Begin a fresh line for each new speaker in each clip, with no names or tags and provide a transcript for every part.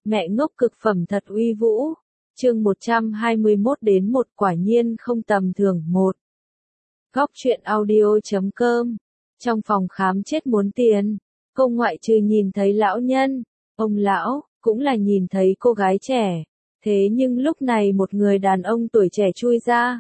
Mẹ ngốc cực phẩm thật uy vũ. Chương 121 đến 1 quả nhiên không tầm thường 1. Góc truyện audio.com. Trong phòng khám chết muốn tiền, cô ngoại trừ nhìn thấy lão nhân, ông lão, cũng là nhìn thấy cô gái trẻ. Thế nhưng lúc này một người đàn ông tuổi trẻ chui ra.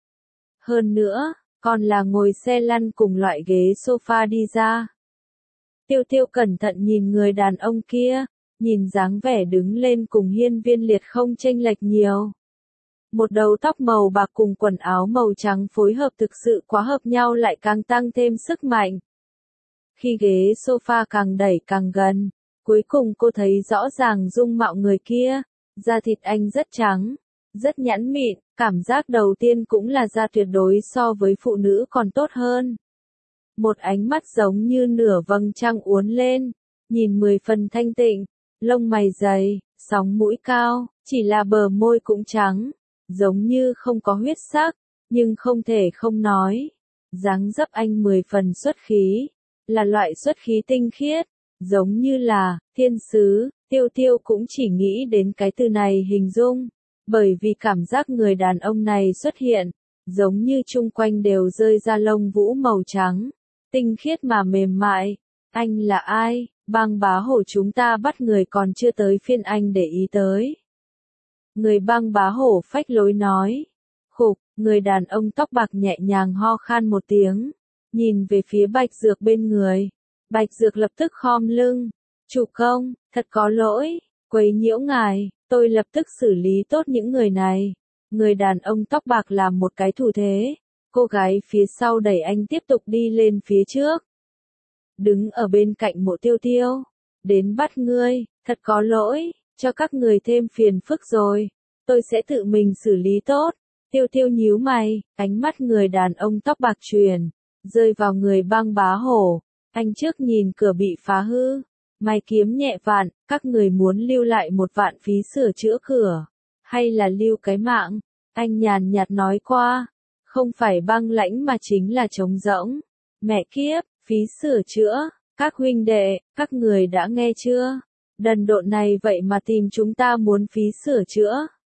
Hơn nữa, còn là ngồi xe lăn cùng loại ghế sofa đi ra. Tiêu Tiêu cẩn thận nhìn người đàn ông kia, nhìn dáng vẻ đứng lên cùng Hiên Viên Liệt không chênh lệch nhiều. Một đầu tóc màu bạc cùng quần áo màu trắng phối hợp thực sự quá hợp nhau lại càng tăng thêm sức mạnh. Khi ghế sofa càng đẩy càng gần, cuối cùng cô thấy rõ ràng dung mạo người kia, da thịt anh rất trắng, rất nhẵn mịn, cảm giác đầu tiên cũng là da tuyệt đối so với phụ nữ còn tốt hơn. Một ánh mắt giống như nửa vầng trăng uốn lên, nhìn 10 phần thanh tịnh, lông mày dày, sóng mũi cao, chỉ là bờ môi cũng trắng, giống như không có huyết sắc, nhưng không thể không nói. Dáng dấp anh 10 phần xuất khí, là loại xuất khí tinh khiết, giống như là thiên sứ. Tiêu Tiêu cũng chỉ nghĩ đến cái từ này hình dung, bởi vì cảm giác người đàn ông này xuất hiện, giống như chung quanh đều rơi ra lông vũ màu trắng, tinh khiết mà mềm mại. Anh là ai? Bang bá hổ chúng ta bắt người còn chưa tới phiên anh để ý tới. Người bang bá hổ phách lối nói. Khục, người đàn ông tóc bạc nhẹ nhàng ho khan một tiếng, nhìn về phía Bạch Dược bên người. Bạch Dược lập tức khom lưng. Chủ công, thật có lỗi, quấy nhiễu ngài, tôi lập tức xử lý tốt những người này. Người đàn ông tóc bạc làm một cái thủ thế, cô gái phía sau đẩy anh tiếp tục đi lên phía trước. Đứng ở bên cạnh Mộ Tiêu Tiêu, đến bắt ngươi, thật có lỗi, cho các người thêm phiền phức rồi, tôi sẽ tự mình xử lý tốt. Tiêu Tiêu nhíu mày, ánh mắt người đàn ông tóc bạc truyền, rơi vào người bang bá hổ, anh trước nhìn cửa bị phá hư. Mày kiếm nhẹ vạn, các người muốn lưu lại 1 vạn phí sửa chữa cửa, hay là lưu cái mạng? Anh nhàn nhạt nói qua, không phải băng lãnh mà chính là trống rỗng. Mẹ kiếp, phí sửa chữa, các huynh đệ, các người đã nghe chưa? Đần độn này vậy mà tìm chúng ta muốn phí sửa chữa.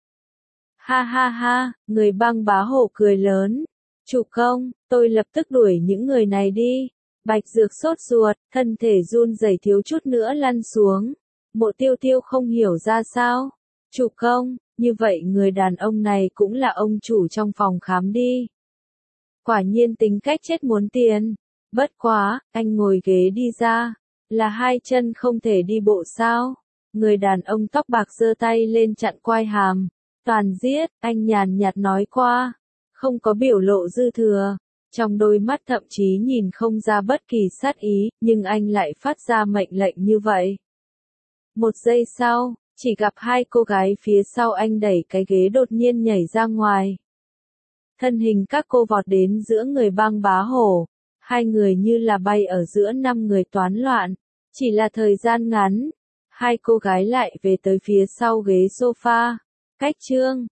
Ha ha ha, người băng bá hổ cười lớn. Chủ công, tôi lập tức đuổi những người này đi. Bạch Dược sốt ruột, thân thể run rẩy thiếu chút nữa lăn xuống. Mộ Tiêu Tiêu không hiểu ra sao. Chủ công, như vậy người đàn ông này cũng là ông chủ trong phòng khám đi. Quả nhiên tính cách chết muốn tiền. Bất quá, anh ngồi ghế đi ra, là 2 chân không thể đi bộ sao? Người đàn ông tóc bạc giơ tay lên chặn quai hàm. Toàn giết, anh nhàn nhạt nói qua, không có biểu lộ dư thừa. Trong đôi mắt thậm chí nhìn không ra bất kỳ sát ý, nhưng anh lại phát ra mệnh lệnh như vậy. 1 giây sau, chỉ gặp 2 cô gái phía sau anh đẩy cái ghế đột nhiên nhảy ra ngoài. Thân hình các cô vọt đến giữa người bang bá hổ, 2 người như là bay ở giữa 5 người toán loạn. Chỉ là thời gian ngắn, 2 cô gái lại về tới phía sau ghế sofa. Cách chương